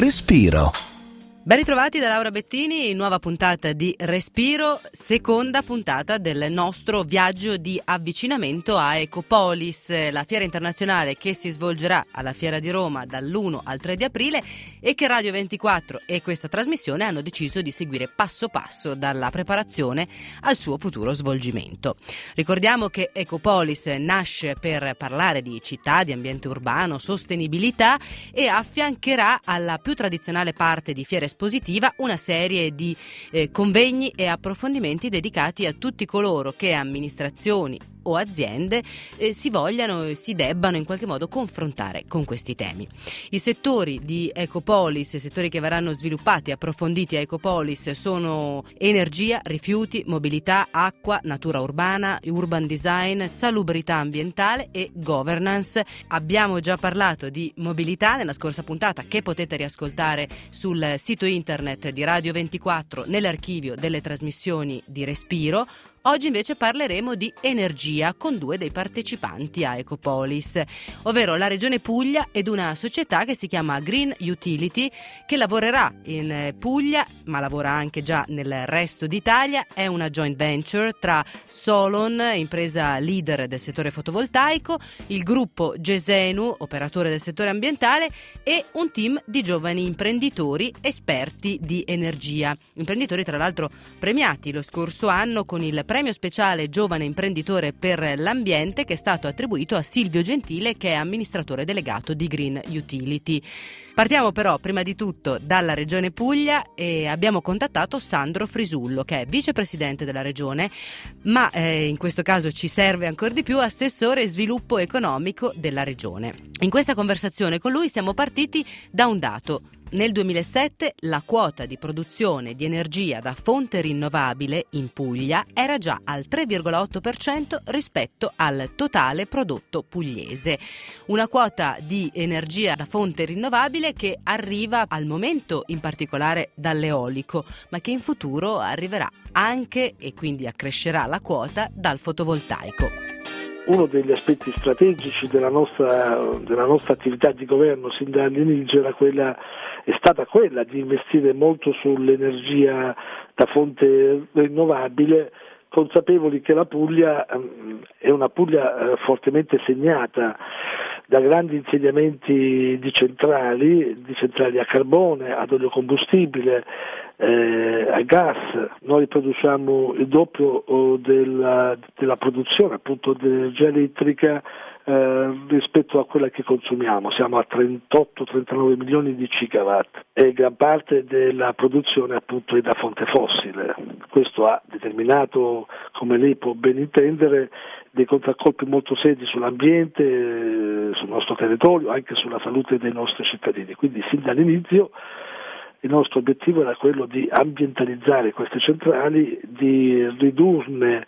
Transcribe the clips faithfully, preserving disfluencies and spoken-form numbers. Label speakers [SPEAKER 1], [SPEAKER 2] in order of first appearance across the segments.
[SPEAKER 1] Respiro.
[SPEAKER 2] Ben ritrovati da Laura Bettini, nuova puntata di Respiro, seconda puntata del nostro viaggio di avvicinamento a Ecopolis, la fiera internazionale che si svolgerà alla Fiera di Roma dall'primo al tre di aprile e che Radio ventiquattro e questa trasmissione hanno deciso di seguire passo passo dalla preparazione al suo futuro svolgimento. Ricordiamo che Ecopolis nasce per parlare di città, di ambiente urbano, sostenibilità e affiancherà alla più tradizionale parte di fiere positiva una serie di eh, convegni e approfondimenti dedicati a tutti coloro che amministrazioni o aziende eh, si vogliano e si debbano in qualche modo confrontare con questi temi. I settori di Ecopolis, i settori che verranno sviluppati e approfonditi a Ecopolis sono energia, rifiuti, mobilità, acqua, natura urbana, urban design, salubrità ambientale e governance. Abbiamo già parlato di mobilità nella scorsa puntata che potete riascoltare sul sito internet di Radio ventiquattro nell'archivio delle trasmissioni di Respiro. Oggi invece parleremo di energia con due dei partecipanti a Ecopolis, ovvero la Regione Puglia ed una società che si chiama Green Utility, che lavorerà in Puglia ma lavora anche già nel resto d'Italia. È una joint venture tra Solon, impresa leader del settore fotovoltaico, il gruppo Gesenu, operatore del settore ambientale, e un team di giovani imprenditori esperti di energia. Imprenditori tra l'altro premiati lo scorso anno con il premio speciale Giovane Imprenditore per l'Ambiente, che è stato attribuito a Silvio Gentile, che è amministratore delegato di Green Utility. Partiamo però prima di tutto dalla Regione Puglia e abbiamo contattato Sandro Frisullo, che è vicepresidente della Regione, ma eh, in questo caso ci serve ancora di più assessore sviluppo economico della Regione. In questa conversazione con lui siamo partiti da un dato. Nel duemilasette la quota di produzione di energia da fonte rinnovabile in Puglia era già al tre virgola otto per cento rispetto al totale prodotto pugliese. Una quota di energia da fonte rinnovabile che arriva al momento in particolare dall'eolico, ma che in futuro arriverà anche, e quindi accrescerà la quota, dal fotovoltaico.
[SPEAKER 3] Uno degli aspetti strategici della nostra, della nostra attività di governo sin dall'inizio era quella, è stata quella di investire molto sull'energia da fonte rinnovabile, consapevoli che la Puglia um, è una Puglia uh, fortemente segnata da grandi insediamenti di centrali, di centrali a carbone, ad oleocombustibile, eh, a gas. Noi produciamo il doppio oh, della, della produzione appunto dell'energia elettrica eh, rispetto a quella che consumiamo. Siamo a trentotto trentanove milioni di gigawatt e gran parte della produzione appunto è da fonte fossile. Questo ha determinato, come lei può ben intendere, dei contraccolpi molto seri sull'ambiente, sul nostro territorio, anche sulla salute dei nostri cittadini. Quindi sin dall'inizio il nostro obiettivo era quello di ambientalizzare queste centrali, di ridurne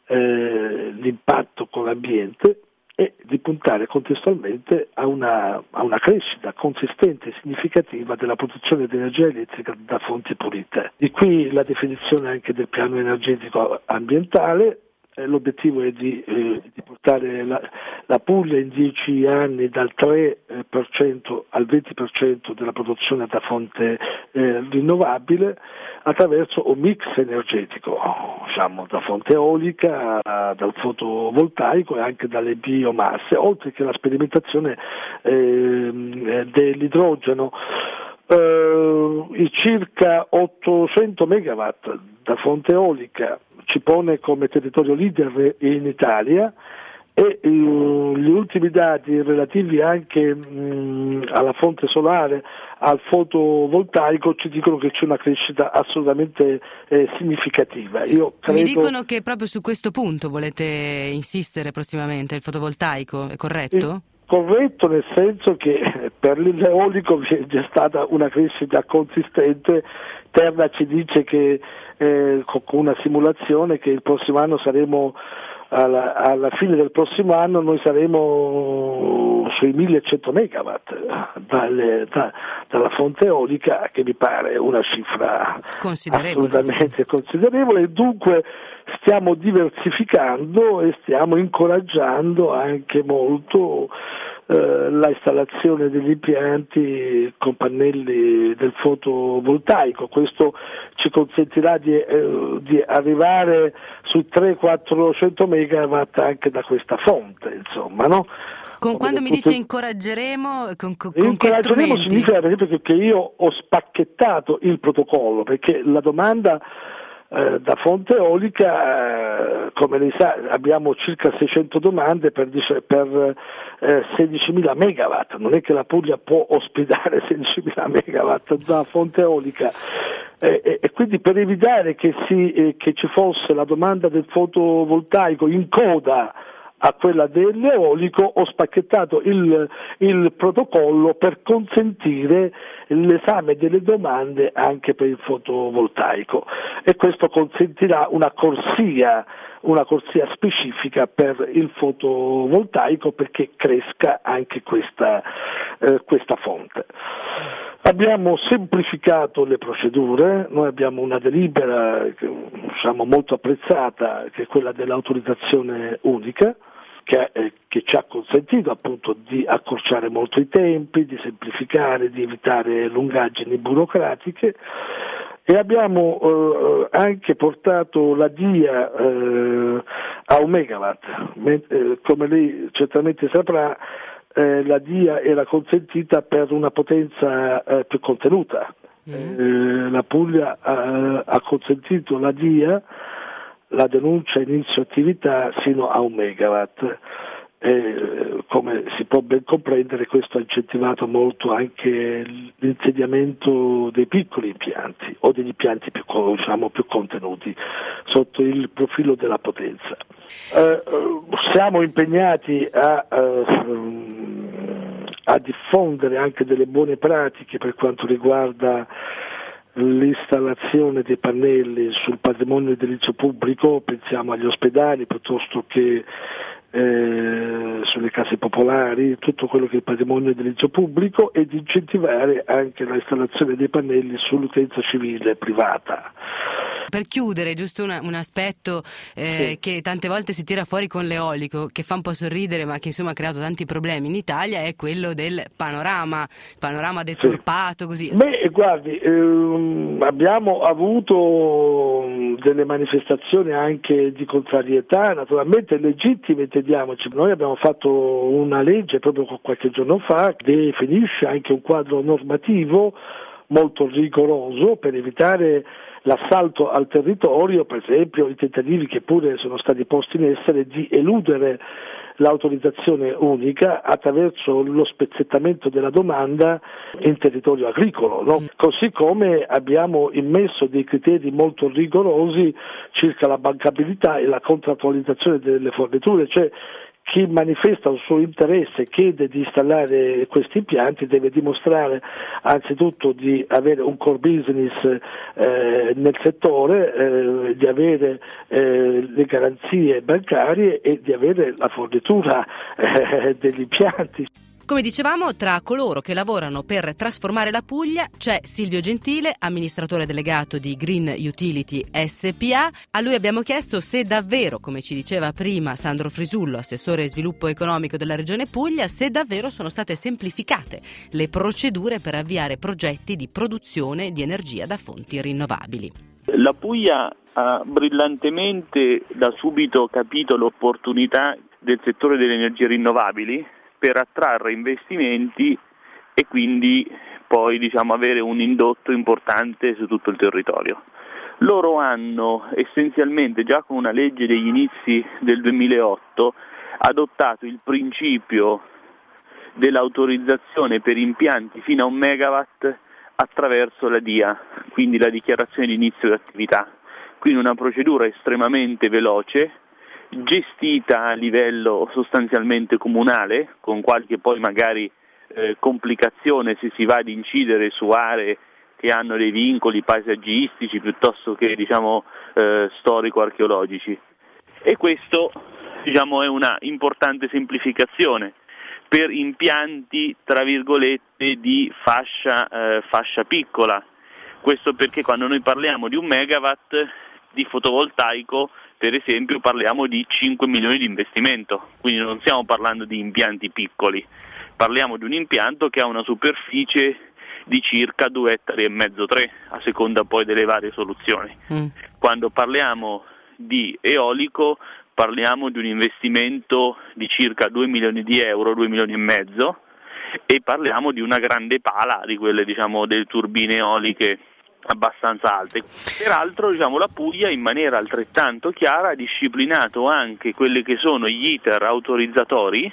[SPEAKER 3] eh, l'impatto con l'ambiente e di puntare contestualmente a una, a una crescita consistente e significativa della produzione di energia elettrica da fonti pulite. Di qui la definizione anche del piano energetico ambientale. L'obiettivo è di, eh, di portare la, la Puglia in dieci anni dal tre per cento al venti per cento della produzione da fonte eh, rinnovabile attraverso un mix energetico, diciamo, da fonte eolica, dal fotovoltaico e anche dalle biomasse, oltre che la sperimentazione eh, dell'idrogeno. Uh, i circa ottocento megawatt da fonte eolica ci pone come territorio leader in Italia e uh, gli ultimi dati relativi anche mh, alla fonte solare, al fotovoltaico, ci dicono che c'è una crescita assolutamente eh, significativa. Io credo...
[SPEAKER 2] Mi dicono che proprio su questo punto volete insistere prossimamente, il fotovoltaico, è corretto?
[SPEAKER 3] Eh. Corretto, nel senso che per l'eolico vi è stata una crescita consistente. Terna ci dice che eh, con una simulazione che il prossimo anno saremo alla, alla fine del prossimo anno noi saremo sui millecento megawatt dalle, da, dalla fonte eolica, che mi pare una cifra assolutamente considerevole, e dunque stiamo diversificando e stiamo incoraggiando anche molto eh, la installazione degli impianti con pannelli del fotovoltaico. Questo ci consentirà di, eh, di arrivare su trecento quattrocento megawatt anche da questa fonte, insomma, no?
[SPEAKER 2] Con
[SPEAKER 3] Come
[SPEAKER 2] quando mi
[SPEAKER 3] tutte...
[SPEAKER 2] dice incoraggeremo, con, con, con che
[SPEAKER 3] incoraggeremo
[SPEAKER 2] strumenti?
[SPEAKER 3] significa per esempio che io ho spacchettato il protocollo, perché la domanda eh, da fonte eolica, eh, come lei sa, abbiamo circa seicento domande per, per eh, sedicimila megawatt, non è che la Puglia può ospitare sedicimila megawatt da fonte eolica. Eh, e, e quindi per evitare che, si, eh, che ci fosse la domanda del fotovoltaico in coda a quella dell'eolico, ho spacchettato il, il protocollo per consentire l'esame delle domande anche per il fotovoltaico, e questo consentirà una corsia, una corsia specifica per il fotovoltaico, perché cresca anche questa, eh, questa fonte. Abbiamo semplificato le procedure, noi abbiamo una delibera che, diciamo, molto apprezzata, che è quella dell'autorizzazione unica, che, eh, che ci ha consentito appunto di accorciare molto i tempi, di semplificare, di evitare lungaggini burocratiche, e abbiamo eh, anche portato la D I A eh, a un megawatt. Eh, come lei certamente saprà, Eh, la D I A era consentita per una potenza eh, più contenuta. Mm. Eh, la Puglia ha, ha consentito la D I A, la denuncia inizio attività, sino a un megawatt. Eh, come si può ben comprendere, questo ha incentivato molto anche l'insediamento dei piccoli impianti o degli impianti più, diciamo, più contenuti sotto il profilo della potenza. Eh, siamo impegnati a, a, a diffondere anche delle buone pratiche per quanto riguarda l'installazione dei pannelli sul patrimonio edilizio pubblico, pensiamo agli ospedali piuttosto che eh, sulle case popolari, tutto quello che è il patrimonio edilizio pubblico, e di incentivare anche l'installazione dei pannelli sull'utenza civile privata.
[SPEAKER 2] Per chiudere, giusto una, un aspetto eh, sì. che tante volte si tira fuori con l'eolico, che fa un po' sorridere ma che insomma ha creato tanti problemi in Italia, è quello del panorama, panorama deturpato, sì. così.
[SPEAKER 3] Beh, guardi, ehm, abbiamo avuto delle manifestazioni anche di contrarietà, naturalmente legittime, intendiamoci. Noi abbiamo fatto una legge proprio qualche giorno fa che definisce anche un quadro normativo molto rigoroso per evitare l'assalto al territorio, per esempio i tentativi che pure sono stati posti in essere di eludere l'autorizzazione unica attraverso lo spezzettamento della domanda in territorio agricolo, no? Così come abbiamo immesso dei criteri molto rigorosi circa la bancabilità e la contrattualizzazione delle forniture, cioè chi manifesta un suo interesse e chiede di installare questi impianti deve dimostrare anzitutto di avere un core business eh, nel settore, eh, di avere eh, le garanzie bancarie e di avere la fornitura eh, degli impianti.
[SPEAKER 2] Come dicevamo, tra coloro che lavorano per trasformare la Puglia c'è Silvio Gentile, amministratore delegato di Green Utility S P A. A lui abbiamo chiesto se davvero, come ci diceva prima Sandro Frisullo, assessore sviluppo economico della Regione Puglia, se davvero sono state semplificate le procedure per avviare progetti di produzione di energia da fonti rinnovabili.
[SPEAKER 1] La Puglia ha brillantemente da subito capito l'opportunità del settore delle energie rinnovabili per attrarre investimenti e quindi poi diciamo avere un indotto importante su tutto il territorio. Loro hanno essenzialmente già con una legge degli inizi del duemilaotto adottato il principio dell'autorizzazione per impianti fino a un megawatt attraverso la D I A, quindi la dichiarazione di inizio di attività, quindi una procedura estremamente veloce, gestita a livello sostanzialmente comunale, con qualche poi magari eh, complicazione se si va ad incidere su aree che hanno dei vincoli paesaggistici piuttosto che diciamo eh, storico-archeologici. E questo diciamo è una importante semplificazione per impianti tra virgolette di fascia, eh, fascia piccola. Questo perché quando noi parliamo di un megawatt di fotovoltaico, per esempio, parliamo di cinque milioni di investimento, quindi non stiamo parlando di impianti piccoli. parliamo di un impianto che ha una superficie di circa due ettari e mezzo, tre, a seconda poi delle varie soluzioni. Mm. Quando parliamo di eolico parliamo di un investimento di circa due milioni di euro, due milioni e mezzo, e parliamo di una grande pala di quelle, diciamo, delle turbine eoliche abbastanza alte. Peraltro, diciamo, la Puglia in maniera altrettanto chiara ha disciplinato anche quelli che sono gli iter autorizzatori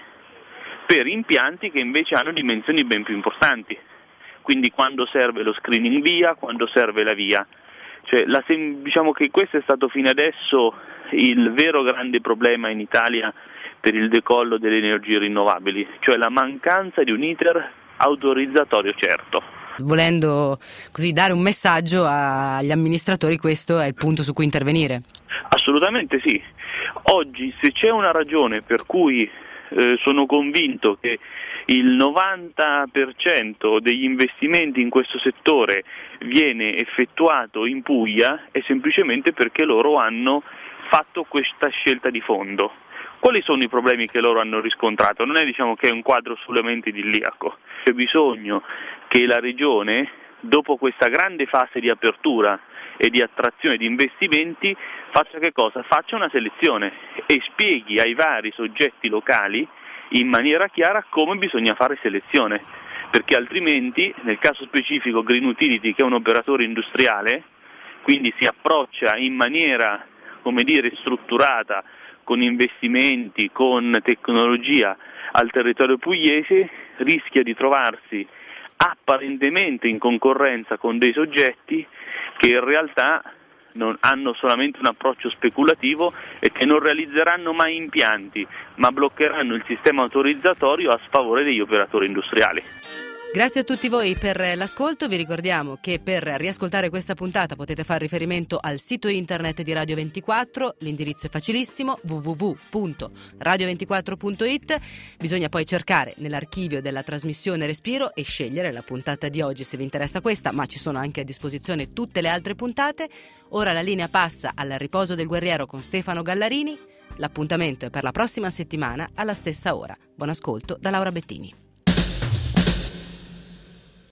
[SPEAKER 1] per impianti che invece hanno dimensioni ben più importanti, quindi quando serve lo screening via, quando serve la via. Cioè, la, diciamo che questo è stato fino adesso il vero grande problema in Italia per il decollo delle energie rinnovabili, cioè la mancanza di un iter autorizzatorio certo.
[SPEAKER 2] Volendo così dare un messaggio agli amministratori, questo è il punto su cui intervenire.
[SPEAKER 1] Assolutamente sì. Oggi, se c'è una ragione per cui eh, sono convinto che il novanta per cento degli investimenti in questo settore viene effettuato in Puglia, è semplicemente perché loro hanno fatto questa scelta di fondo. Quali sono i problemi che loro hanno riscontrato? Non è, diciamo, che è un quadro solamente idilliaco. C'è bisogno che la Regione, dopo questa grande fase di apertura e di attrazione di investimenti, faccia che cosa? Faccia una selezione e spieghi ai vari soggetti locali in maniera chiara come bisogna fare selezione, perché altrimenti, nel caso specifico Green Utility, che è un operatore industriale, quindi si approccia in maniera, come dire, strutturata, con investimenti, con tecnologia al territorio pugliese, rischia di trovarsi apparentemente in concorrenza con dei soggetti che in realtà non hanno solamente un approccio speculativo e che non realizzeranno mai impianti, ma bloccheranno il sistema autorizzatorio a sfavore degli operatori industriali.
[SPEAKER 2] Grazie a tutti voi per l'ascolto. Vi ricordiamo che per riascoltare questa puntata potete fare riferimento al sito internet di Radio ventiquattro. L'indirizzo è facilissimo: w w w punto radio ventiquattro punto i t. Bisogna poi cercare nell'archivio della trasmissione Respiro e scegliere la puntata di oggi se vi interessa questa, ma ci sono anche a disposizione tutte le altre puntate. Ora la linea passa al Riposo del Guerriero con Stefano Gallarini. L'appuntamento è per la prossima settimana alla stessa ora. Buon ascolto da Laura Bettini.